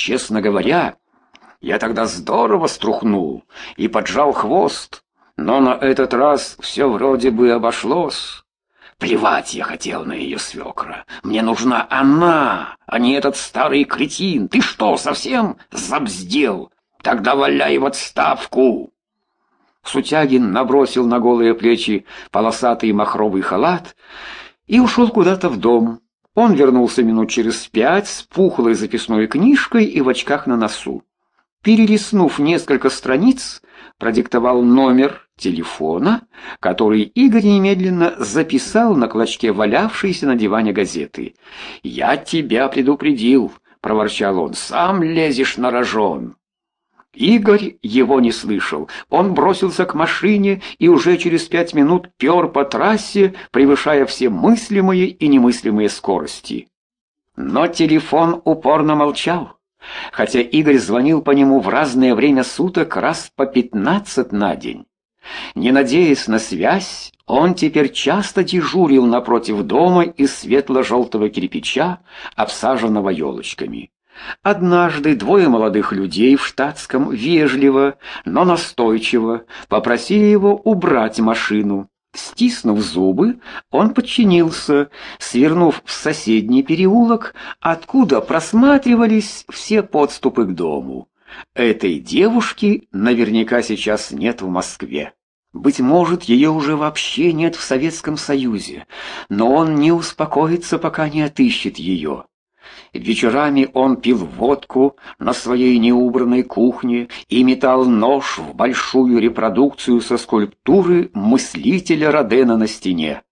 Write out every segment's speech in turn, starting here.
Честно говоря, я тогда здорово струхнул и поджал хвост, но на этот раз все вроде бы обошлось. Плевать я хотел на ее свекра. Мне нужна она, а не этот старый кретин. Ты что, совсем забздел? Тогда валяй в отставку. Сутягин набросил на голые плечи полосатый махровый халат и ушел куда-то в дом. Он вернулся минут через 5 с пухлой записной книжкой и в очках на носу. Перелистнув несколько страниц, продиктовал номер телефона, который Игорь немедленно записал на клочке валявшейся на диване газеты. «Я тебя предупредил», — проворчал он, — «сам лезешь на рожон». Игорь его не слышал. Он бросился к машине и уже через 5 минут пер по трассе, превышая все мыслимые и немыслимые скорости. Но телефон упорно молчал, хотя Игорь звонил по нему в разное время суток раз по 15 на день. Не надеясь на связь, он теперь часто дежурил напротив дома из светло-желтого кирпича, обсаженного елочками. Однажды двое молодых людей в штатском вежливо, но настойчиво попросили его убрать машину. Стиснув зубы, он подчинился, свернув в соседний переулок, откуда просматривались все подступы к дому. Этой девушки наверняка сейчас нет в Москве. Быть может, ее уже вообще нет в Советском Союзе, но он не успокоится, пока не отыщет ее. Вечерами он пил водку на своей неубранной кухне и метал нож в большую репродукцию со скульптуры мыслителя Родена на стене.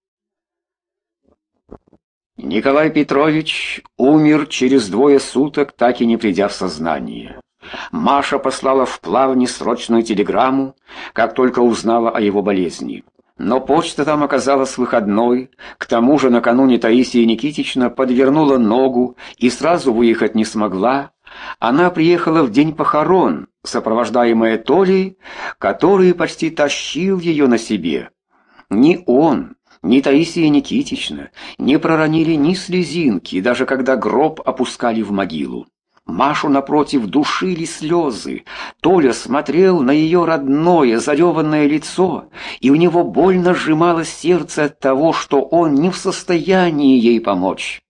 Николай Петрович умер через 2 суток, так и не придя в сознание. Маша послала в Плавни срочную телеграмму, как только узнала о его болезни. Но почта там оказалась выходной, к тому же накануне Таисия Никитична подвернула ногу и сразу выехать не смогла. Она приехала в день похорон, сопровождаемая Толей, который почти тащил ее на себе. Ни он, ни Таисия Никитична не проронили ни слезинки, даже когда гроб опускали в могилу. Машу, напротив, душили слезы. Толя смотрел на ее родное, зареванное лицо, и у него больно сжималось сердце от того, что он не в состоянии ей помочь.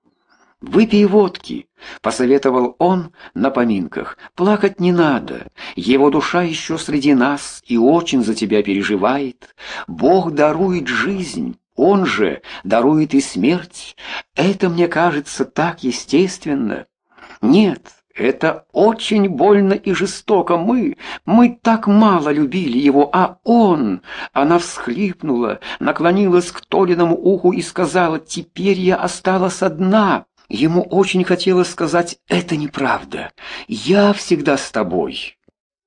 «Выпей водки», — посоветовал он на поминках. «Плакать не надо. Его душа еще среди нас и очень за тебя переживает. Бог дарует жизнь, Он же дарует и смерть. Это, мне кажется, так естественно». «Нет, это очень больно и жестоко. Мы так мало любили его, а он...» Она всхлипнула, наклонилась к Толиному уху и сказала: «Теперь я осталась одна». Ему очень хотелось сказать: «Это неправда. Я всегда с тобой.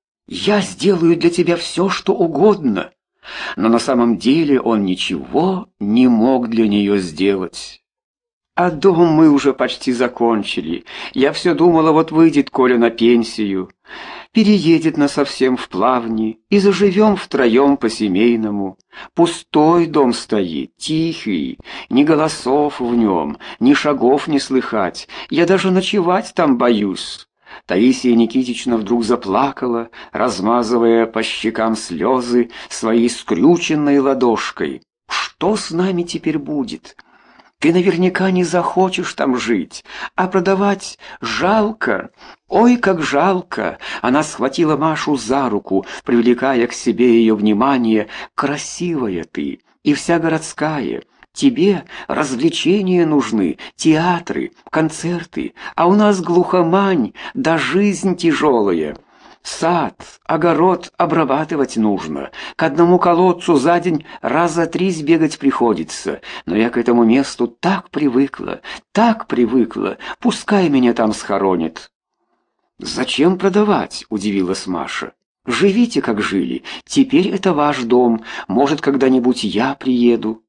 Я сделаю для тебя все, что угодно». Но на самом деле он ничего не мог для нее сделать. А дом мы уже почти закончили. Я все думала, вот выйдет Коля на пенсию, переедет насовсем в Плавни, и заживем втроем по-семейному. Пустой дом стоит, тихий, ни голосов в нем, ни шагов не слыхать. Я даже ночевать там боюсь». Таисия Никитична вдруг заплакала, размазывая по щекам слезы своей скрюченной ладошкой. «Что с нами теперь будет? Ты наверняка не захочешь там жить, а продавать жалко. Ой, как жалко!» Она схватила Машу за руку, привлекая к себе ее внимание. «Красивая ты и вся городская. Тебе развлечения нужны, театры, концерты, а у нас глухомань, да жизнь тяжелая. Сад, огород обрабатывать нужно. К одному колодцу за день раза 3 сбегать приходится. Но я к этому месту так привыкла, пускай меня там схоронят». «Зачем продавать?» — удивилась Маша. «Живите, как жили. Теперь это ваш дом. Может, когда-нибудь я приеду».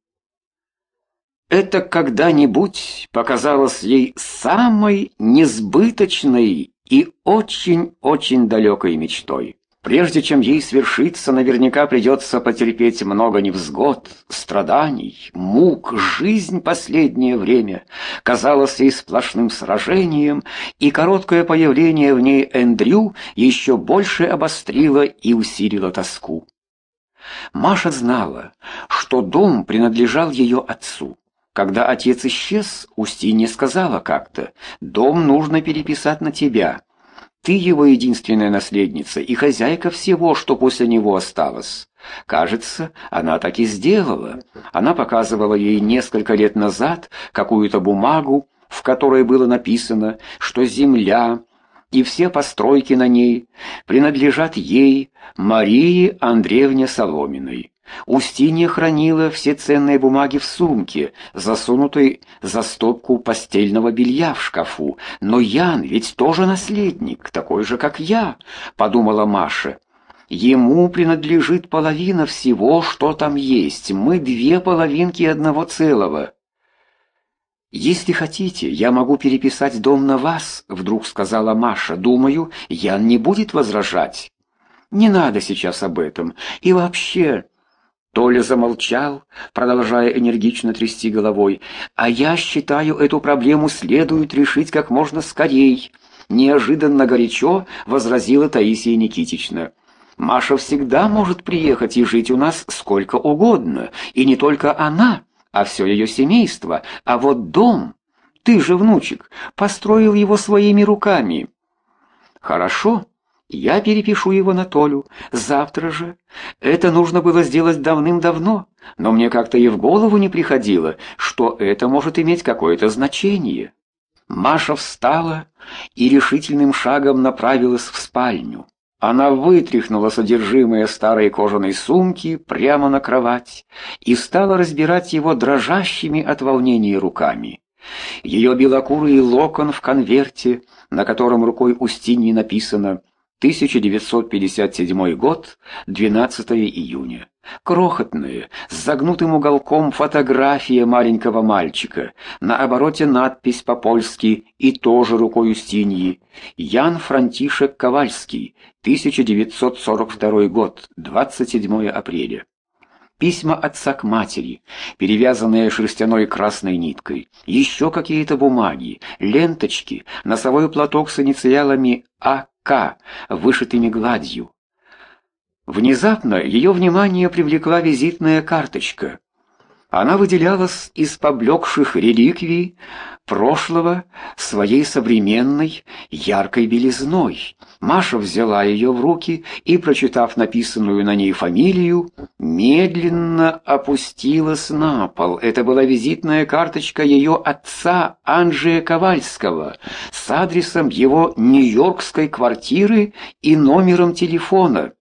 Это когда-нибудь показалось ей самой несбыточной и очень-очень далекой мечтой. Прежде чем ей свершиться, наверняка придется потерпеть много невзгод, страданий, мук. Жизнь последнее время казалась ей сплошным сражением, и короткое появление в ней Эндрю еще больше обострило и усилило тоску. Маша знала, что дом принадлежал ее отцу. Когда отец исчез, Устинья сказала как-то: «Дом нужно переписать на тебя. Ты его единственная наследница и хозяйка всего, что после него осталось». Кажется, она так и сделала. Она показывала ей несколько лет назад какую-то бумагу, в которой было написано, что земля и все постройки на ней принадлежат ей, Марии Андреевне Соломиной. Устинья хранила все ценные бумаги в сумке, засунутой за стопку постельного белья в шкафу. «Но Ян ведь тоже наследник, такой же, как я», — подумала Маша. «Ему принадлежит половина всего, что там есть. Мы две половинки одного целого». «Если хотите, я могу переписать дом на вас», — вдруг сказала Маша. «Думаю, Ян не будет возражать». «Не надо сейчас об этом. И вообще...» Толя замолчал, продолжая энергично трясти головой. «А я считаю, эту проблему следует решить как можно скорей», — неожиданно горячо возразила Таисия Никитична. «Маша всегда может приехать и жить у нас сколько угодно, и не только она, а все ее семейство. А вот дом, ты же, внучек, построил его своими руками». «Хорошо. Я перепишу его на Толю. Завтра же. Это нужно было сделать давным-давно, но мне как-то и в голову не приходило, что это может иметь какое-то значение». Маша встала и решительным шагом направилась в спальню. Она вытряхнула содержимое старой кожаной сумки прямо на кровать и стала разбирать его дрожащими от волнения руками. Ее белокурый локон в конверте, на котором рукой Устиньи написано 1957 год, 12 июня. Крохотная, с загнутым уголком фотография маленького мальчика. На обороте надпись по-польски и тоже рукой Устиньи: «Ян Франтишек Ковальский, 1942 год, 27 апреля». Письма отца к матери, перевязанные шерстяной красной ниткой, еще какие-то бумаги, ленточки, носовой платок с инициалами А.К., вышитыми гладью. Внезапно ее внимание привлекла визитная карточка. Она выделялась из поблекших реликвий прошлого своей современной яркой белизной. Маша взяла ее в руки и, прочитав написанную на ней фамилию, медленно опустилась на пол. Это была визитная карточка ее отца Анджея Ковальского с адресом его нью-йоркской квартиры и номером телефона.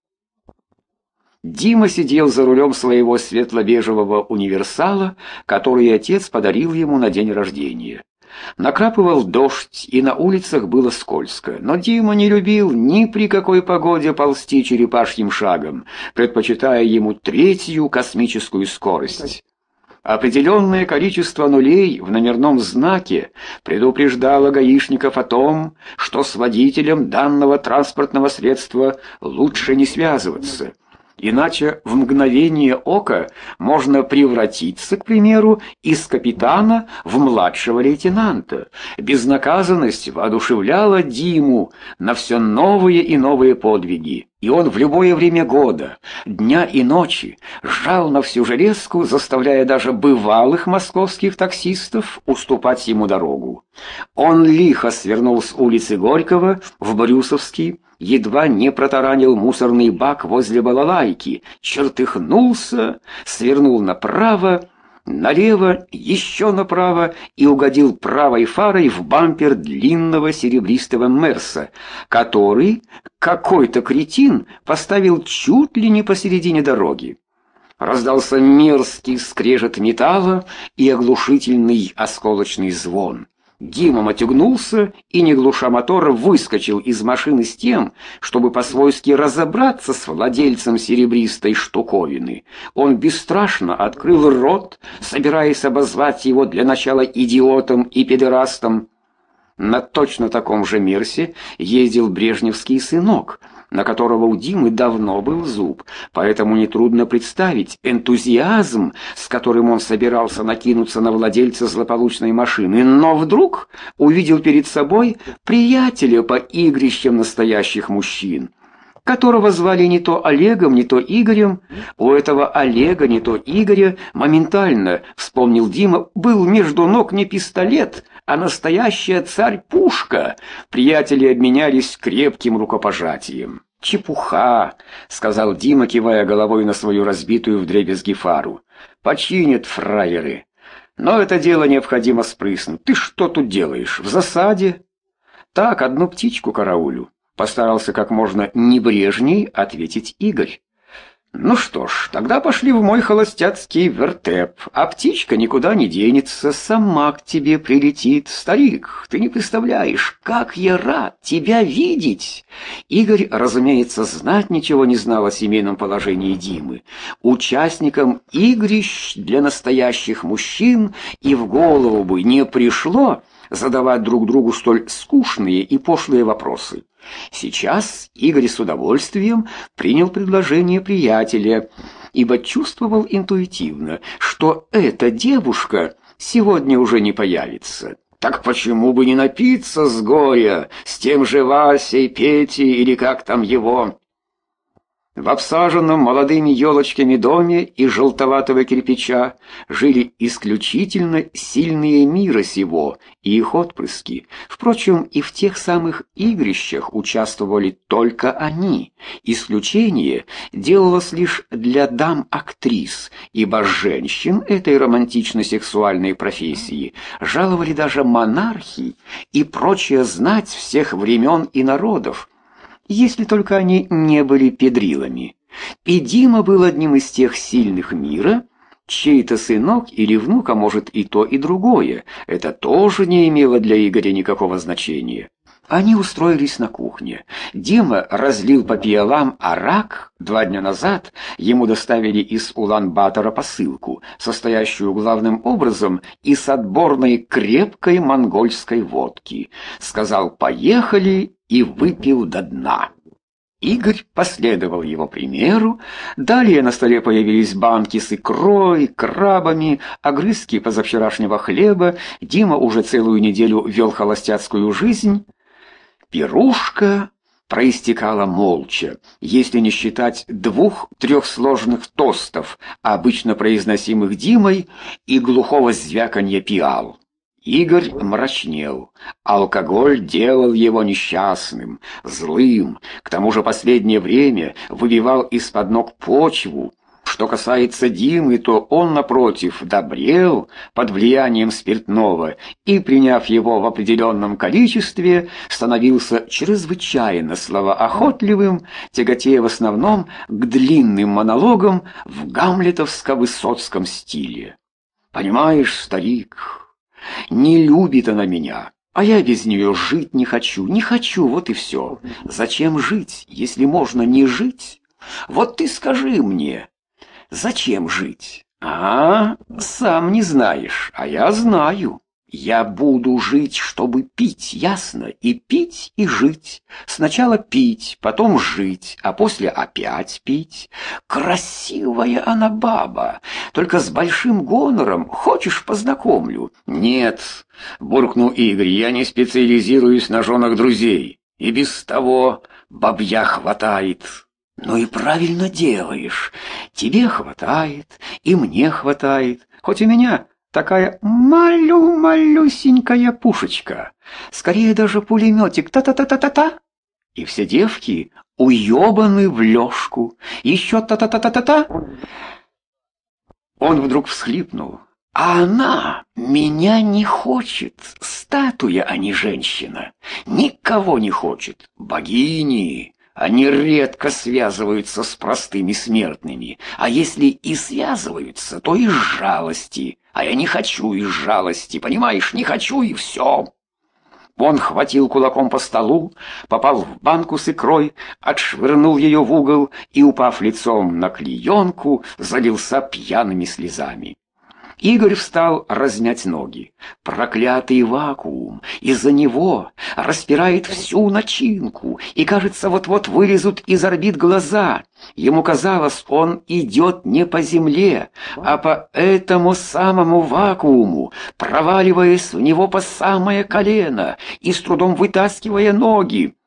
Дима сидел за рулем своего светло-бежевого универсала, который отец подарил ему на день рождения. Накрапывал дождь, и на улицах было скользко, но Дима не любил ни при какой погоде ползти черепашьим шагом, предпочитая ему третью космическую скорость. Определенное количество нулей в номерном знаке предупреждало гаишников о том, что с водителем данного транспортного средства лучше не связываться. Иначе в мгновение ока можно превратиться, к примеру, из капитана в младшего лейтенанта. Безнаказанность воодушевляла Диму на все новые и новые подвиги, и он в любое время года, дня и ночи, жал на всю железку, заставляя даже бывалых московских таксистов уступать ему дорогу. Он лихо свернул с улицы Горького в Брюсовский, едва не протаранил мусорный бак возле балалайки, чертыхнулся, свернул направо, налево, еще направо и угодил правой фарой в бампер длинного серебристого Мерса, который какой-то кретин поставил чуть ли не посередине дороги. Раздался мерзкий скрежет металла и оглушительный осколочный звон. Дима матюгнулся и, не глуша мотора, выскочил из машины с тем, чтобы по-свойски разобраться с владельцем серебристой штуковины. Он бесстрашно открыл рот, собираясь обозвать его для начала идиотом и педерастом. На точно таком же Мерсе ездил брежневский сынок, на которого у Димы давно был зуб, поэтому нетрудно представить энтузиазм, с которым он собирался накинуться на владельца злополучной машины, но вдруг увидел перед собой приятеля по игрищам настоящих мужчин, которого звали не то Олегом, не то Игорем. У этого Олега, не то Игоря, моментально, вспомнил Дима, был между ног не пистолет, а настоящая царь-пушка. Приятели обменялись крепким рукопожатием. «Чепуха», — сказал Дима, кивая головой на свою разбитую вдребезги фару. «Починят фраеры. Но это дело необходимо спрыснуть. Ты что тут делаешь? В засаде?» «Так, одну птичку караулю», — постарался как можно небрежней ответить Игорь. «Ну что ж, тогда пошли в мой холостяцкий вертеп, а птичка никуда не денется, сама к тебе прилетит. Старик, ты не представляешь, как я рад тебя видеть!» Игорь, разумеется, знать ничего не знал о семейном положении Димы. Участникам игрищ для настоящих мужчин и в голову бы не пришло задавать друг другу столь скучные и пошлые вопросы. Сейчас Игорь с удовольствием принял предложение приятеля, ибо чувствовал интуитивно, что эта девушка сегодня уже не появится. Так почему бы не напиться с горя, с тем же Васей, Петей или как там его? В обсаженном молодыми елочками доме из желтоватого кирпича жили исключительно сильные мира сего и их отпрыски. Впрочем, и в тех самых игрищах участвовали только они. Исключение делалось лишь для дам-актрис, ибо женщин этой романтично-сексуальной профессии жаловали даже монархи и прочая знать всех времен и народов, если только они не были педрилами. И Дима был одним из тех сильных мира, чей-то сынок или внук, а может и то, и другое. Это тоже не имело для Игоря никакого значения. Они устроились на кухне. Дима разлил по пиалам арак. 2 дня назад ему доставили из Улан-Батора посылку, состоящую главным образом из отборной крепкой монгольской водки. Сказал «поехали» и выпил до дна. Игорь последовал его примеру. Далее на столе появились банки с икрой, крабами, огрызки позавчерашнего хлеба. Дима уже целую неделю вел холостяцкую жизнь. Пирушка проистекала молча, если не считать 2-3 сложных тостов, обычно произносимых Димой, и глухого звяканья пиал. Игорь мрачнел. Алкоголь делал его несчастным, злым, к тому же последнее время выбивал из-под ног почву. Что касается Димы, то он, напротив, добрел под влиянием спиртного и, приняв его в определенном количестве, становился чрезвычайно словоохотливым, тяготея в основном к длинным монологам в гамлетовско-высоцком стиле. «Понимаешь, старик, не любит она меня, а я без нее жить не хочу, вот и все. Зачем жить, если можно не жить? Вот ты скажи мне». «Зачем жить?» Сам не знаешь, а я знаю. Я буду жить, чтобы пить, ясно? И пить, и жить. Сначала пить, потом жить, а после опять пить. Красивая она баба, только с большим гонором. Хочешь, познакомлю?» «Нет», — буркнул Игорь, — «я не специализируюсь на женах друзей. И без того бабья хватает». «Ну и правильно делаешь. Тебе хватает, и мне хватает. Хоть у меня такая малюсенькая пушечка. Скорее даже пулеметик. Та-та-та-та-та-та. И все девки уебаны в лёжку. Еще та-та-та-та-та-та». Он вдруг всхлипнул. «А она меня не хочет. Статуя, а не женщина. Никого не хочет. Богини. Они редко связываются с простыми смертными, а если и связываются, то из жалости. А я не хочу из жалости, понимаешь, не хочу и все». Он хватил кулаком по столу, попал в банку с икрой, отшвырнул ее в угол и, упав лицом на клеенку, залился пьяными слезами. Игорь встал размять ноги. Проклятый вакуум! Из-за него распирает всю начинку, и, кажется, вот-вот вылезут из орбит глаза. Ему казалось, он идет не по земле, а по этому самому вакууму, проваливаясь в него по самое колено и с трудом вытаскивая ноги.